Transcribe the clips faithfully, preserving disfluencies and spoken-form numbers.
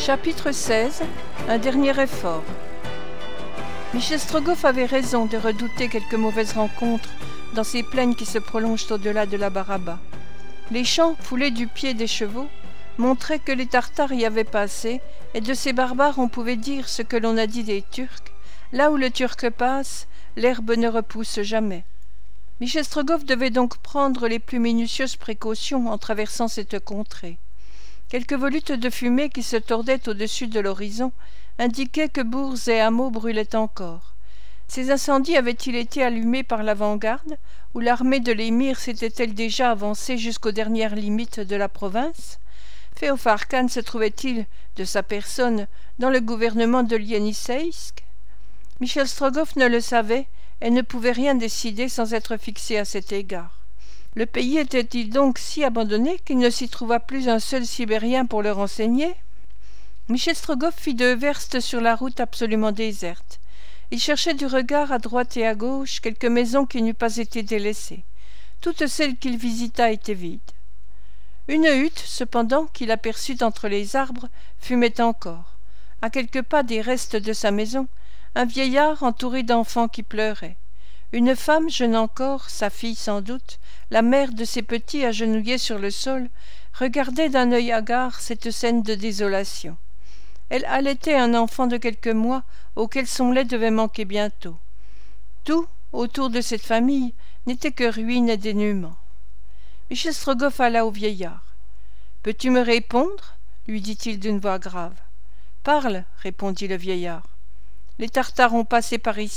Chapitre seize. Un dernier effort. Michel Strogoff avait raison de redouter quelques mauvaises rencontres dans ces plaines qui se prolongent au-delà de la Baraba. Les champs, foulés du pied des chevaux, montraient que les Tartares y avaient passé, et de ces barbares on pouvait dire ce que l'on a dit des Turcs: là où le Turc passe, l'herbe ne repousse jamais. Michel Strogoff devait donc prendre les plus minutieuses précautions en traversant cette contrée. Quelques volutes de fumée qui se tordaient au-dessus de l'horizon indiquaient que bourgs et hameaux brûlaient encore. Ces incendies avaient-ils été allumés par l'avant-garde, ou l'armée de l'émir s'était-elle déjà avancée jusqu'aux dernières limites de la province? Féofar Khan se trouvait-il, de sa personne, dans le gouvernement de Yenisseïsk? Michel Strogoff ne le savait et ne pouvait rien décider sans être fixé à cet égard. Le pays était-il donc si abandonné qu'il ne s'y trouva plus un seul Sibérien pour le renseigner? Michel Strogoff fit deux verstes sur la route absolument déserte. Il cherchait du regard à droite et à gauche quelque maison qui n'eût pas été délaissée. Toutes celles qu'il visita étaient vides. Une hutte, cependant, qu'il aperçut entre les arbres, fumait encore. À quelques pas des restes de sa maison, un vieillard entouré d'enfants qui pleuraient. Une femme, jeune encore, sa fille sans doute, la mère de ses petits agenouillés sur le sol, regardait d'un œil hagard cette scène de désolation. Elle allaitait un enfant de quelques mois auquel son lait devait manquer bientôt. Tout, autour de cette famille, n'était que ruine et dénuement. Michel Strogoff alla au vieillard. « Peux-tu me répondre » lui dit-il d'une voix grave. « Parle » répondit le vieillard. « Les Tartares ont passé par ici ?»«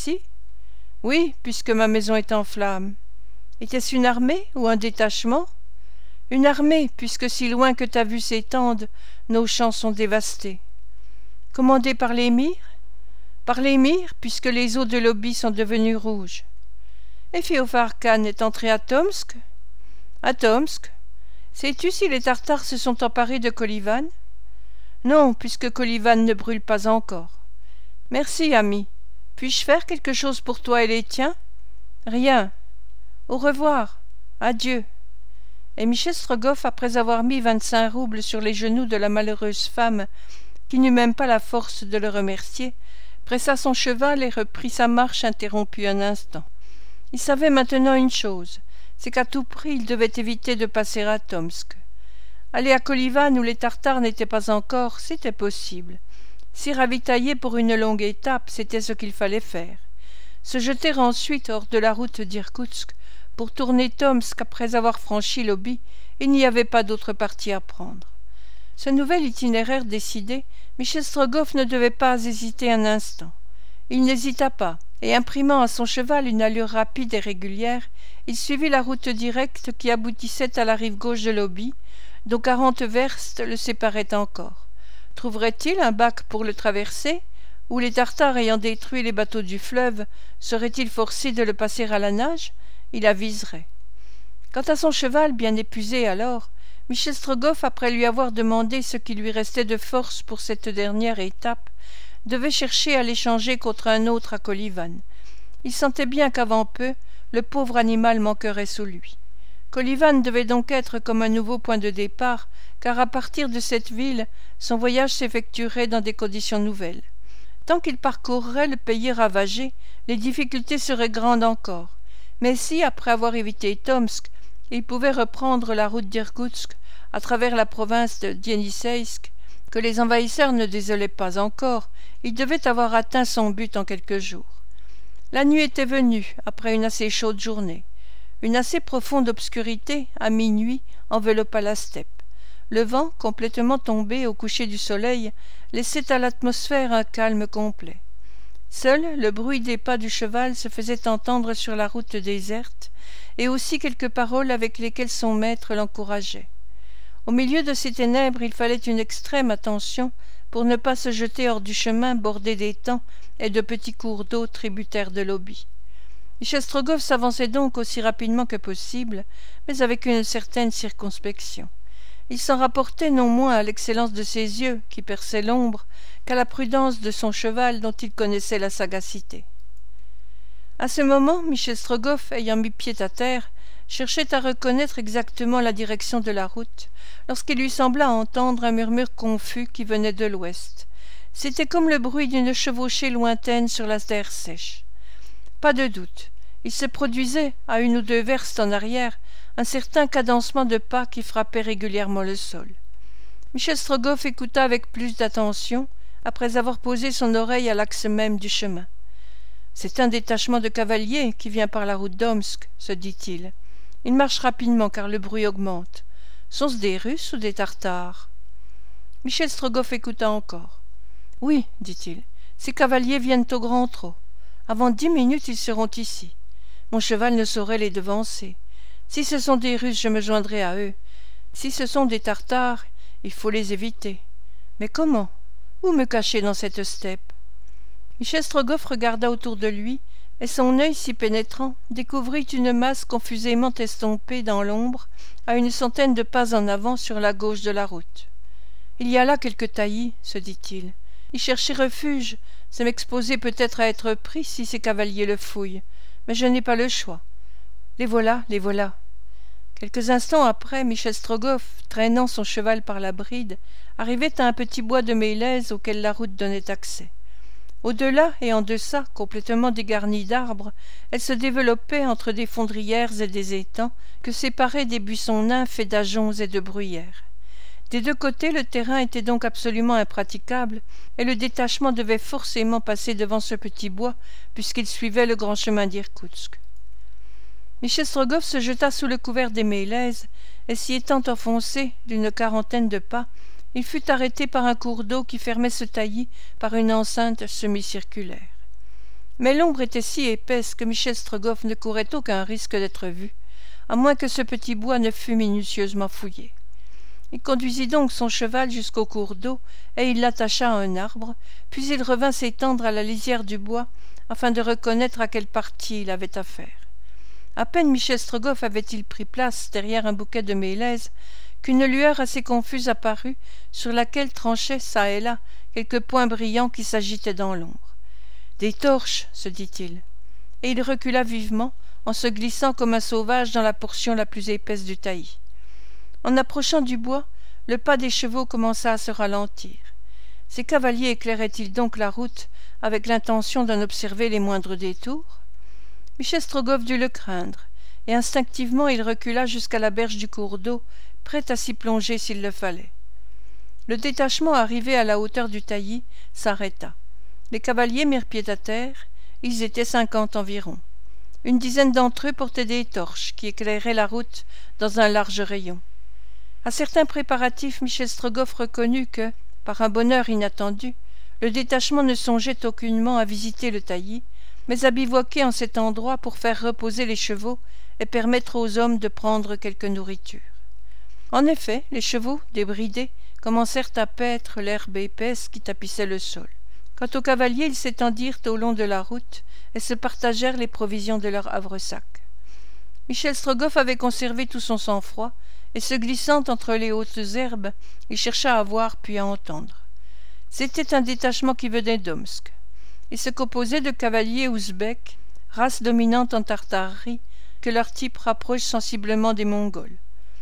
Oui, puisque ma maison est en flammes. »« Était-ce une armée ou un détachement ?»« Une armée, puisque si loin que ta vue s'étende, nos champs sont dévastés. »« Commandé par l'émir ?»« Par l'émir, puisque les eaux de l'Obi sont devenues rouges. »« Et Féofar Khan est entré à Tomsk ?»« À Tomsk. Sais-tu si les Tartares se sont emparés de Kolivan ?»« Non, puisque Kolivan ne brûle pas encore. »« Merci, ami. Puis-je faire quelque chose pour toi et les tiens ?»« Rien. Au revoir. Adieu. » Et Michel Strogoff, après avoir mis vingt-cinq roubles sur les genoux de la malheureuse femme, qui n'eut même pas la force de le remercier, pressa son cheval et reprit sa marche interrompue un instant. Il savait maintenant une chose, c'est qu'à tout prix il devait éviter de passer à Tomsk. Aller à Kolivan où les Tartares n'étaient pas encore, c'était possible. S'y ravitailler pour une longue étape, c'était ce qu'il fallait faire. Se jeter ensuite hors de la route d'Irkoutsk pour tourner Tomsk après avoir franchi l'Obi, il n'y avait pas d'autre parti à prendre. Ce nouvel itinéraire décidé, Michel Strogoff ne devait pas hésiter un instant. Il n'hésita pas, et imprimant à son cheval une allure rapide et régulière, il suivit la route directe qui aboutissait à la rive gauche de l'Obi, dont quarante verstes le séparaient encore. Trouverait-il un bac pour le traverser, ou les Tartares ayant détruit les bateaux du fleuve, seraient-ils forcés de le passer à la nage? Il aviserait. Quant à son cheval, bien épuisé alors, Michel Strogoff, après lui avoir demandé ce qui lui restait de force pour cette dernière étape, devait chercher à l'échanger contre un autre à Kolivan. Il sentait bien qu'avant peu, le pauvre animal manquerait sous lui. Kolivan devait donc être comme un nouveau point de départ, car à partir de cette ville, son voyage s'effectuerait dans des conditions nouvelles. Tant qu'il parcourrait le pays ravagé, les difficultés seraient grandes encore. Mais si, après avoir évité Tomsk, il pouvait reprendre la route d'Irkoutsk à travers la province de Yenisseïsk, que les envahisseurs ne désolaient pas encore, il devait avoir atteint son but en quelques jours. La nuit était venue, après une assez chaude journée. Une assez profonde obscurité, à minuit, enveloppa la steppe. Le vent, complètement tombé au coucher du soleil, laissait à l'atmosphère un calme complet. Seul le bruit des pas du cheval se faisait entendre sur la route déserte, et aussi quelques paroles avec lesquelles son maître l'encourageait. Au milieu de ces ténèbres, il fallait une extrême attention pour ne pas se jeter hors du chemin bordé d'étangs et de petits cours d'eau tributaires de l'Obi. Michel Strogoff s'avançait donc aussi rapidement que possible, mais avec une certaine circonspection. Il s'en rapportait non moins à l'excellence de ses yeux, qui perçaient l'ombre, qu'à la prudence de son cheval dont il connaissait la sagacité. À ce moment, Michel Strogoff, ayant mis pied à terre, cherchait à reconnaître exactement la direction de la route, lorsqu'il lui sembla entendre un murmure confus qui venait de l'ouest. C'était comme le bruit d'une chevauchée lointaine sur la terre sèche. Pas de doute, il se produisait, à une ou deux verstes en arrière, un certain cadencement de pas qui frappait régulièrement le sol. Michel Strogoff écouta avec plus d'attention, après avoir posé son oreille à l'axe même du chemin. « C'est un détachement de cavaliers qui vient par la route d'Omsk, se dit-il. Il marche rapidement car le bruit augmente. Sont-ce des Russes ou des Tartares ?» Michel Strogoff écouta encore. « Oui, dit-il, ces cavaliers viennent au grand trot. Avant dix minutes, ils seront ici. Mon cheval ne saurait les devancer. Si ce sont des Russes, je me joindrai à eux. Si ce sont des Tartares, il faut les éviter. Mais comment ? Où me cacher dans cette steppe ?» Michel Strogoff regarda autour de lui, et son œil si pénétrant découvrit une masse confusément estompée dans l'ombre, à une centaine de pas en avant sur la gauche de la route. « Il y a là quelques taillis, se dit-il. Y chercher refuge, c'est m'exposer peut-être à être pris si ces cavaliers le fouillent, mais je n'ai pas le choix. Les voilà, les voilà. » Quelques instants après, Michel Strogoff, traînant son cheval par la bride, arrivait à un petit bois de mélèzes auquel la route donnait accès. Au-delà et en deçà, complètement dégarnie d'arbres, elle se développait entre des fondrières et des étangs que séparaient des buissons nains faits d'ajoncs et de bruyères. Des deux côtés, le terrain était donc absolument impraticable, et le détachement devait forcément passer devant ce petit bois, puisqu'il suivait le grand chemin d'Irkoutsk. Michel Strogoff se jeta sous le couvert des mélèzes, et s'y étant enfoncé d'une quarantaine de pas, il fut arrêté par un cours d'eau qui fermait ce taillis par une enceinte semi-circulaire. Mais l'ombre était si épaisse que Michel Strogoff ne courait aucun risque d'être vu, à moins que ce petit bois ne fût minutieusement fouillé. Il conduisit donc son cheval jusqu'au cours d'eau, et il l'attacha à un arbre, puis il revint s'étendre à la lisière du bois, afin de reconnaître à quelle partie il avait affaire. À peine Michel Strogoff avait-il pris place derrière un bouquet de mélèzes, qu'une lueur assez confuse apparut, sur laquelle tranchaient çà et là quelques points brillants qui s'agitaient dans l'ombre. « Des torches !» se dit-il, et il recula vivement, en se glissant comme un sauvage dans la portion la plus épaisse du taillis. En approchant du bois, le pas des chevaux commença à se ralentir. Ces cavaliers éclairaient-ils donc la route avec l'intention d'en observer les moindres détours ? Michel Strogoff dut le craindre, et instinctivement il recula jusqu'à la berge du cours d'eau, prêt à s'y plonger s'il le fallait. Le détachement, arrivé à la hauteur du taillis, s'arrêta. Les cavaliers mirent pied à terre, ils étaient cinquante environ. Une dizaine d'entre eux portaient des torches qui éclairaient la route dans un large rayon. À certains préparatifs, Michel Strogoff reconnut que, par un bonheur inattendu, le détachement ne songeait aucunement à visiter le taillis, mais à bivouaquer en cet endroit pour faire reposer les chevaux et permettre aux hommes de prendre quelque nourriture. En effet, les chevaux, débridés, commencèrent à paître l'herbe épaisse qui tapissait le sol. Quant aux cavaliers, ils s'étendirent au long de la route et se partagèrent les provisions de leur havresac. Michel Strogoff avait conservé tout son sang-froid, et se glissant entre les hautes herbes, il chercha à voir puis à entendre. C'était un détachement qui venait d'Omsk. Il se composait de cavaliers ouzbeks, race dominante en Tartarie, que leur type rapproche sensiblement des Mongols.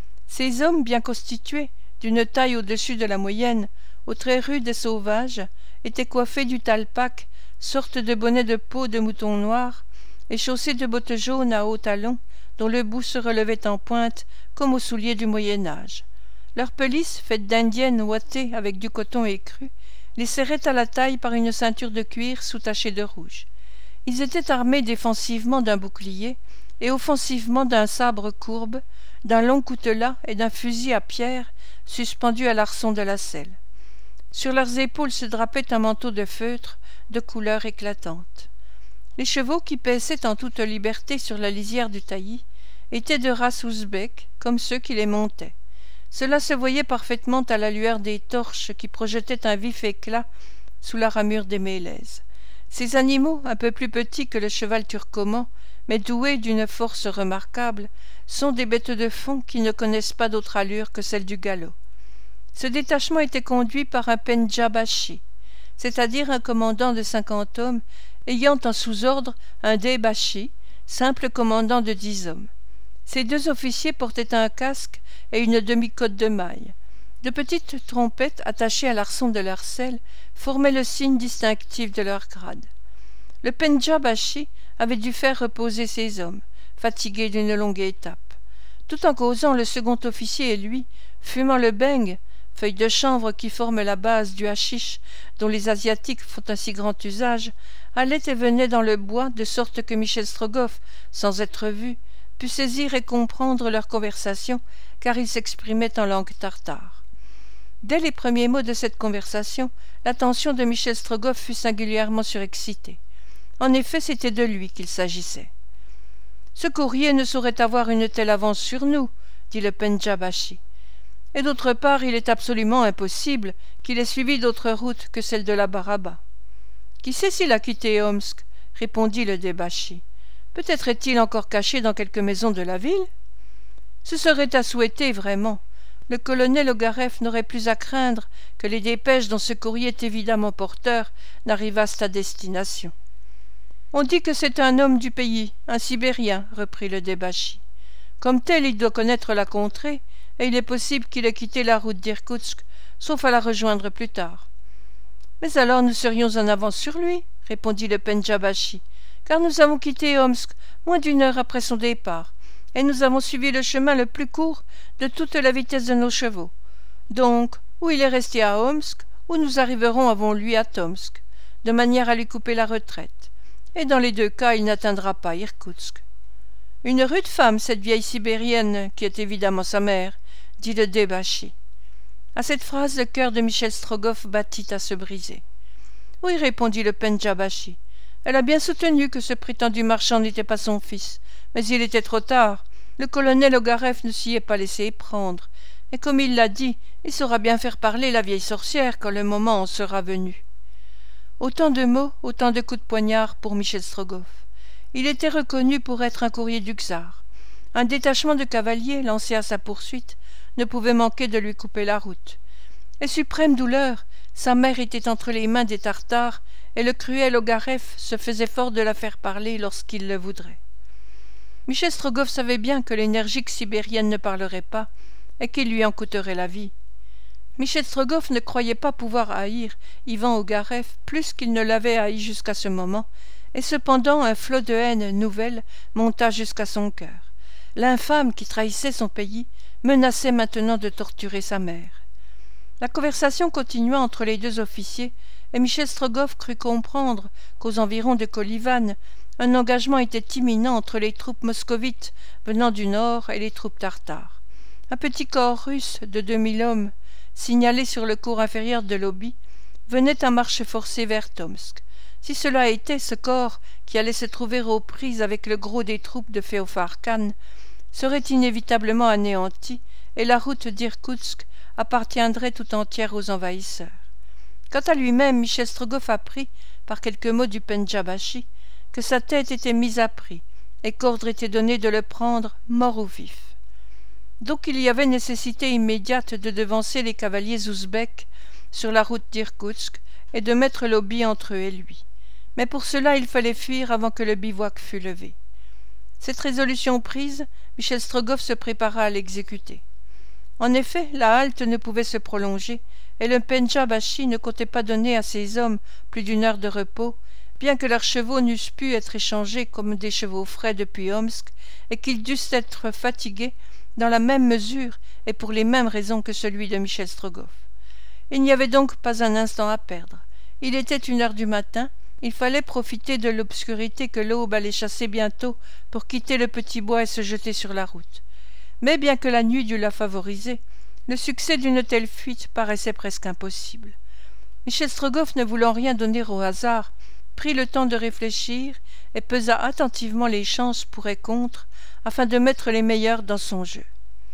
Ces hommes bien constitués, d'une taille au-dessus de la moyenne, aux traits rudes et sauvages, étaient coiffés du talpak, sorte de bonnet de peau de mouton noir, et chaussés de bottes jaunes à hauts talons, dont le bout se relevait en pointe comme aux souliers du Moyen-Âge. Leur pelisse, faite d'indiennes ouatées avec du coton écru, les serrait à la taille par une ceinture de cuir sous-tachée de rouge. Ils étaient armés défensivement d'un bouclier et offensivement d'un sabre courbe, d'un long coutelas et d'un fusil à pierre suspendu à l'arçon de la selle. Sur leurs épaules se drapait un manteau de feutre de couleur éclatante. Les chevaux qui paissaient en toute liberté sur la lisière du taillis étaient de race ouzbek, comme ceux qui les montaient. Cela se voyait parfaitement à la lueur des torches qui projetaient un vif éclat sous la ramure des mélèzes. Ces animaux, un peu plus petits que le cheval turcoman, mais doués d'une force remarquable, sont des bêtes de fond qui ne connaissent pas d'autre allure que celle du galop. Ce détachement était conduit par un pendjabashi, c'est-à-dire un commandant de cinquante hommes, ayant en sous-ordre un debashi, simple commandant de dix hommes. Ces deux officiers portaient un casque et une demi-cotte de maille. De petites trompettes attachées à l'arçon de leur selle formaient le signe distinctif de leur grade. Le Pendja Bashi avait dû faire reposer ses hommes, fatigués d'une longue étape. Tout en causant, le second officier et lui, fumant le beng, feuille de chanvre qui forme la base du hashish dont les Asiatiques font un si grand usage, allaient et venaient dans le bois de sorte que Michel Strogoff, sans être vu, put saisir et comprendre leur conversation, car ils s'exprimaient en langue tartare. Dès les premiers mots de cette conversation, l'attention de Michel Strogoff fut singulièrement surexcitée. En effet, c'était de lui qu'il s'agissait. « Ce courrier ne saurait avoir une telle avance sur nous, » dit le Pendja Bashi. « Et d'autre part, il est absolument impossible qu'il ait suivi d'autre route que celle de la Baraba. »« Qui sait s'il a quitté Omsk ?» répondit le Débashi. « Peut-être est-il encore caché dans quelque maison de la ville ?»« Ce serait à souhaiter, vraiment. Le colonel Ogareff n'aurait plus à craindre que les dépêches dont ce courrier est évidemment porteur n'arrivassent à destination. »« On dit que c'est un homme du pays, un Sibérien, » reprit le Débashi. « Comme tel, il doit connaître la contrée, et il est possible qu'il ait quitté la route d'Irkoutsk, sauf à la rejoindre plus tard. »« Mais alors nous serions en avance sur lui, » répondit le Pendja Bashi, « car nous avons quitté Omsk moins d'une heure après son départ, et nous avons suivi le chemin le plus court de toute la vitesse de nos chevaux. Donc, ou il est resté à Omsk, ou nous arriverons avant lui à Tomsk, de manière à lui couper la retraite. Et dans les deux cas, il n'atteindra pas Irkoutsk. »« Une rude femme, cette vieille sibérienne, qui est évidemment sa mère, » dit le Débashi. À cette phrase, le cœur de Michel Strogoff battit à se briser. « Oui, » répondit le Pendja Bashi. « Elle a bien soutenu que ce prétendu marchand n'était pas son fils, mais il était trop tard. Le colonel Ogareff ne s'y est pas laissé prendre, et comme il l'a dit, il saura bien faire parler la vieille sorcière quand le moment en sera venu. » Autant de mots, autant de coups de poignard pour Michel Strogoff. Il était reconnu pour être un courrier du czar. Un détachement de cavaliers, lancé à sa poursuite, ne pouvait manquer de lui couper la route. Et suprême douleur, sa mère était entre les mains des Tartares, et le cruel Ogareff se faisait fort de la faire parler lorsqu'il le voudrait. Michel Strogoff savait bien que l'énergique sibérienne ne parlerait pas, et qu'il lui en coûterait la vie. Michel Strogoff ne croyait pas pouvoir haïr Ivan Ogareff plus qu'il ne l'avait haï jusqu'à ce moment, et cependant un flot de haine nouvelle monta jusqu'à son cœur. L'infâme qui trahissait son pays menaçait maintenant de torturer sa mère. La conversation continua entre les deux officiers, et Michel Strogoff crut comprendre qu'aux environs de Kolyvan, un engagement était imminent entre les troupes moscovites venant du nord et les troupes tartares. Un petit corps russe de deux mille hommes, signalé sur le cours inférieur de l'Oby, venait à marche forcée vers Tomsk. Si cela était ce corps qui allait se trouver aux prises avec le gros des troupes de Féofar Khan, serait inévitablement anéanti, et la route d'Irkoutsk appartiendrait tout entière aux envahisseurs. Quant à lui-même, Michel Strogoff apprit, par quelques mots du Pendja Bashi, que sa tête était mise à prix, et qu'ordre était donné de le prendre mort ou vif. Donc il y avait nécessité immédiate de devancer les cavaliers ouzbeks sur la route d'Irkoutsk et de mettre l'Oby entre eux et lui. Mais pour cela il fallait fuir avant que le bivouac fût levé. Cette résolution prise, Michel Strogoff se prépara à l'exécuter. En effet, la halte ne pouvait se prolonger, et le Pendja Bashi ne comptait pas donner à ses hommes plus d'une heure de repos, bien que leurs chevaux n'eussent pu être échangés comme des chevaux frais depuis Omsk, et qu'ils dussent être fatigués dans la même mesure et pour les mêmes raisons que celui de Michel Strogoff. Il n'y avait donc pas un instant à perdre. Il était une heure du matin, il fallait profiter de l'obscurité que l'aube allait chasser bientôt pour quitter le petit bois et se jeter sur la route. Mais bien que la nuit dût la favoriser, le succès d'une telle fuite paraissait presque impossible. Michel Strogoff, ne voulant rien donner au hasard, prit le temps de réfléchir et pesa attentivement les chances pour et contre, afin de mettre les meilleures dans son jeu.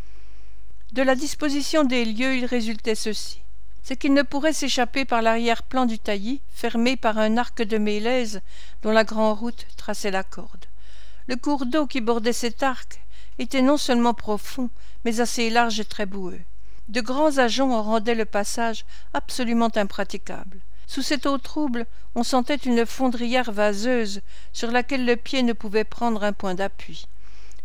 De la disposition des lieux, il résultait ceci. C'est qu'il ne pourrait s'échapper par l'arrière-plan du taillis, fermé par un arc de mélèze dont la grande route traçait la corde. Le cours d'eau qui bordait cet arc était non seulement profond, mais assez large et très boueux. De grands ajoncs en rendaient le passage absolument impraticable. Sous cette eau trouble, on sentait une fondrière vaseuse sur laquelle le pied ne pouvait prendre un point d'appui.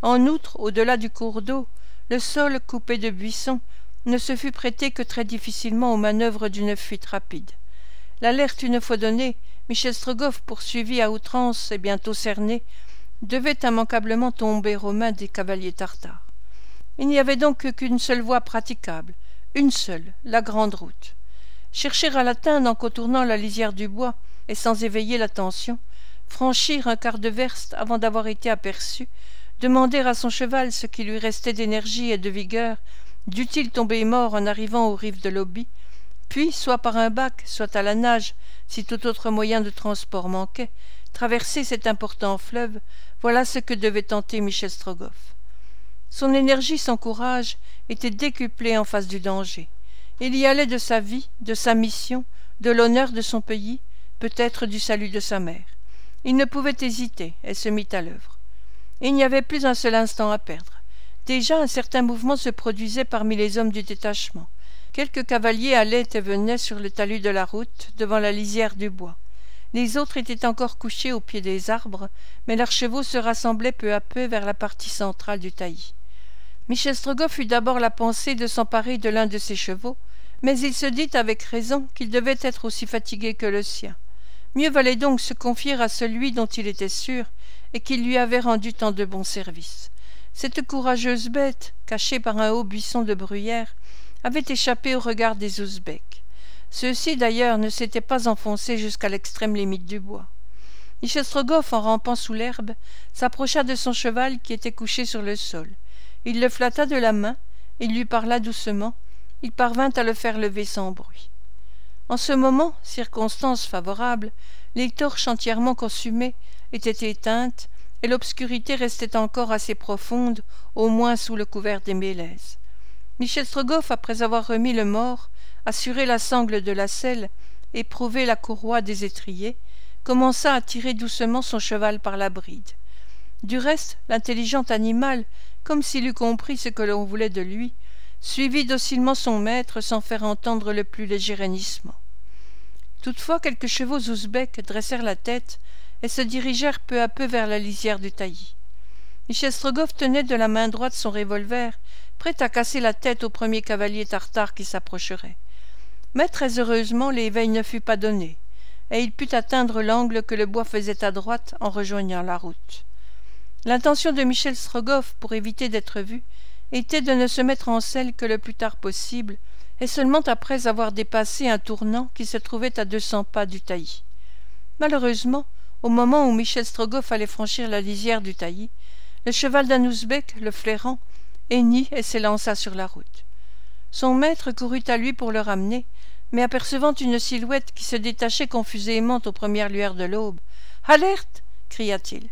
En outre, au-delà du cours d'eau, le sol, coupé de buissons, ne se fût prêté que très difficilement aux manœuvres d'une fuite rapide. L'alerte une fois donnée, Michel Strogoff, poursuivi à outrance et bientôt cerné, devait immanquablement tomber aux mains des cavaliers tartares. Il n'y avait donc qu'une seule voie praticable, une seule, la grande route. Chercher à l'atteindre en contournant la lisière du bois et sans éveiller l'attention, franchir un quart de verste avant d'avoir été aperçu, demander à son cheval ce qui lui restait d'énergie et de vigueur, dût-il tomber mort en arrivant aux rives de l'Oby, puis, soit par un bac, soit à la nage, si tout autre moyen de transport manquait, traverser cet important fleuve, voilà ce que devait tenter Michel Strogoff. Son énergie, son courage, étaient décuplés en face du danger. Il y allait de sa vie, de sa mission, de l'honneur de son pays, peut-être du salut de sa mère. Il ne pouvait hésiter et se mit à l'œuvre. Il n'y avait plus un seul instant à perdre. Déjà un certain mouvement se produisait parmi les hommes du détachement. Quelques cavaliers allaient et venaient sur le talus de la route, devant la lisière du bois. Les autres étaient encore couchés au pied des arbres, mais leurs chevaux se rassemblaient peu à peu vers la partie centrale du taillis. Michel Strogoff eut d'abord la pensée de s'emparer de l'un de ses chevaux, mais il se dit avec raison qu'il devait être aussi fatigué que le sien. Mieux valait donc se confier à celui dont il était sûr et qui lui avait rendu tant de bons services. Cette courageuse bête, cachée par un haut buisson de bruyère, avait échappé au regard des Ouzbeks. Ceux-ci, d'ailleurs, ne s'étaient pas enfoncés jusqu'à l'extrême limite du bois. Michel Strogoff, en rampant sous l'herbe, s'approcha de son cheval qui était couché sur le sol. Il le flatta de la main, il lui parla doucement, il parvint à le faire lever sans bruit. En ce moment, circonstance favorable, les torches entièrement consumées étaient éteintes et l'obscurité restait encore assez profonde, au moins sous le couvert des mélèzes. Michel Strogoff, après avoir remis le mort, assuré la sangle de la selle, éprouvé la courroie des étriers, commença à tirer doucement son cheval par la bride. Du reste, l'intelligent animal, comme s'il eût compris ce que l'on voulait de lui, suivit docilement son maître sans faire entendre le plus léger hennissement. Toutefois, quelques chevaux ouzbeks dressèrent la tête et se dirigèrent peu à peu vers la lisière du taillis. Michel Strogoff tenait de la main droite son revolver, prêt à casser la tête au premier cavalier tartare qui s'approcherait. Mais très heureusement l'éveil ne fut pas donné, et il put atteindre l'angle que le bois faisait à droite en rejoignant la route. L'intention de Michel Strogoff, pour éviter d'être vu, était de ne se mettre en selle que le plus tard possible, et seulement après avoir dépassé un tournant qui se trouvait à deux cents pas du taillis. Malheureusement, au moment où Michel Strogoff allait franchir la lisière du taillis, le cheval d'un Ouzbek, le flairant, hennit et s'élança sur la route. Son maître courut à lui pour le ramener, mais apercevant une silhouette qui se détachait confusément aux premières lueurs de l'aube, « Alerte !» cria-t-il.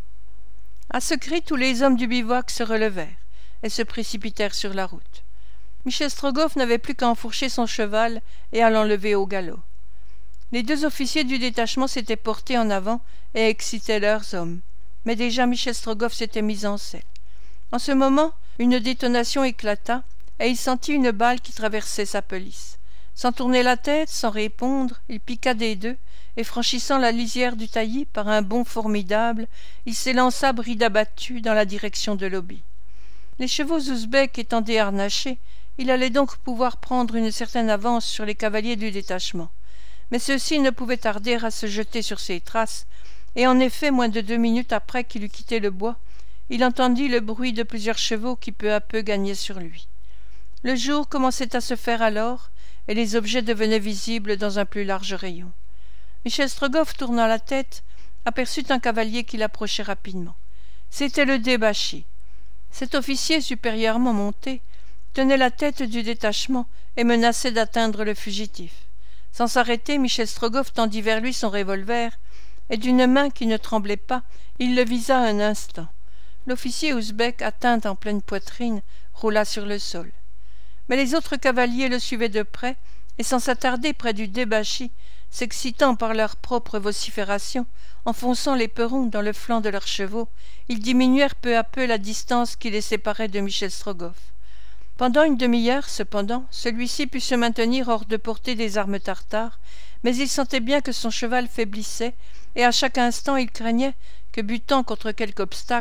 À ce cri, tous les hommes du bivouac se relevèrent et se précipitèrent sur la route. Michel Strogoff n'avait plus qu'à enfourcher son cheval et à l'enlever au galop. Les deux officiers du détachement s'étaient portés en avant et excitaient leurs hommes, mais déjà Michel Strogoff s'était mis en selle. En ce moment, une détonation éclata, et il sentit une balle qui traversait sa pelisse. Sans tourner la tête, sans répondre, il piqua des deux, et franchissant la lisière du taillis par un bond formidable, il s'élança bride abattue dans la direction de l'Oby. Les chevaux ouzbeks étant déharnachés, il allait donc pouvoir prendre une certaine avance sur les cavaliers du détachement. Mais ceux-ci ne pouvaient tarder à se jeter sur ses traces, et en effet, moins de deux minutes après qu'il eut quitté le bois, il entendit le bruit de plusieurs chevaux qui peu à peu gagnaient sur lui. Le jour commençait à se faire alors, et les objets devenaient visibles dans un plus large rayon. Michel Strogoff, tournant la tête, aperçut un cavalier qui l'approchait rapidement. C'était le Débachi. Cet officier supérieurement monté tenait la tête du détachement et menaçait d'atteindre le fugitif. Sans s'arrêter, Michel Strogoff tendit vers lui son revolver, et d'une main qui ne tremblait pas, il le visa un instant. L'officier ouzbek, atteint en pleine poitrine, roula sur le sol. Mais les autres cavaliers le suivaient de près, et sans s'attarder près du Débachi, s'excitant par leur propre vocifération, enfonçant l'éperon dans le flanc de leurs chevaux, ils diminuèrent peu à peu la distance qui les séparait de Michel Strogoff. Pendant une demi-heure, cependant, celui-ci put se maintenir hors de portée des armes tartares, mais il sentait bien que son cheval faiblissait, et à chaque instant il craignait que, butant contre quelque obstacle,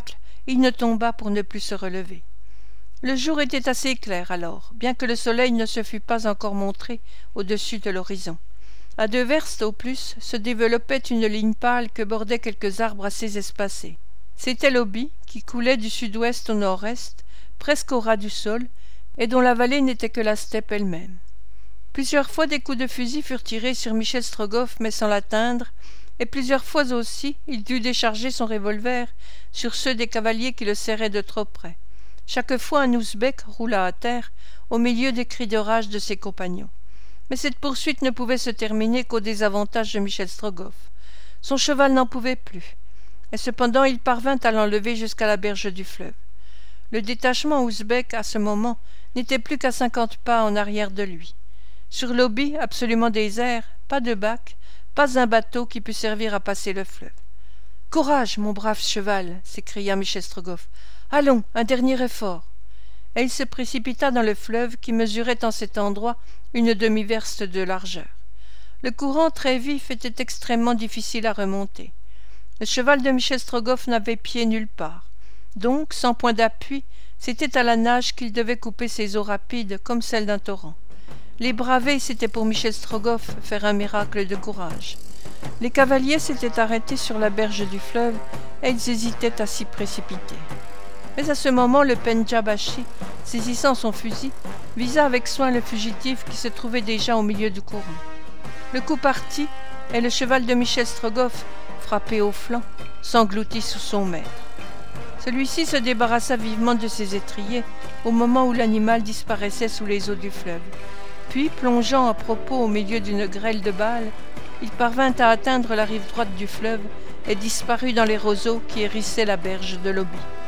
il ne tomba pour ne plus se relever. Le jour était assez clair alors, bien que le soleil ne se fût pas encore montré au-dessus de l'horizon. À deux verstes au plus se développait une ligne pâle que bordaient quelques arbres assez espacés. C'était l'Oby, qui coulait du sud-ouest au nord-est, presque au ras du sol, et dont la vallée n'était que la steppe elle-même. Plusieurs fois des coups de fusil furent tirés sur Michel Strogoff, mais sans l'atteindre, et plusieurs fois aussi il dut décharger son revolver sur ceux des cavaliers qui le serraient de trop près. Chaque fois un ouzbek roula à terre, au milieu des cris de rage de ses compagnons. Mais cette poursuite ne pouvait se terminer qu'au désavantage de Michel Strogoff. Son cheval n'en pouvait plus, et cependant il parvint à l'enlever jusqu'à la berge du fleuve. Le détachement ouzbek, à ce moment, n'était plus qu'à cinquante pas en arrière de lui. Sur l'Oby, absolument désert, pas de bac, pas un bateau qui pût servir à passer le fleuve. « Courage, mon brave cheval !» s'écria Michel Strogoff. « Allons, un dernier effort !» Et il se précipita dans le fleuve qui mesurait en cet endroit une demi-verste de largeur. Le courant très vif était extrêmement difficile à remonter. Le cheval de Michel Strogoff n'avait pied nulle part. Donc, sans point d'appui, c'était à la nage qu'il devait couper ses eaux rapides comme celles d'un torrent. Les braver, c'était pour Michel Strogoff faire un miracle de courage. Les cavaliers s'étaient arrêtés sur la berge du fleuve et ils hésitaient à s'y précipiter. Mais à ce moment, le Pendjabachi, saisissant son fusil, visa avec soin le fugitif qui se trouvait déjà au milieu du courant. Le coup partit, et le cheval de Michel Strogoff, frappé au flanc, s'engloutit sous son maître. Celui-ci se débarrassa vivement de ses étriers au moment où l'animal disparaissait sous les eaux du fleuve. Puis, plongeant à propos au milieu d'une grêle de balles, il parvint à atteindre la rive droite du fleuve et disparut dans les roseaux qui hérissaient la berge de l'Oby.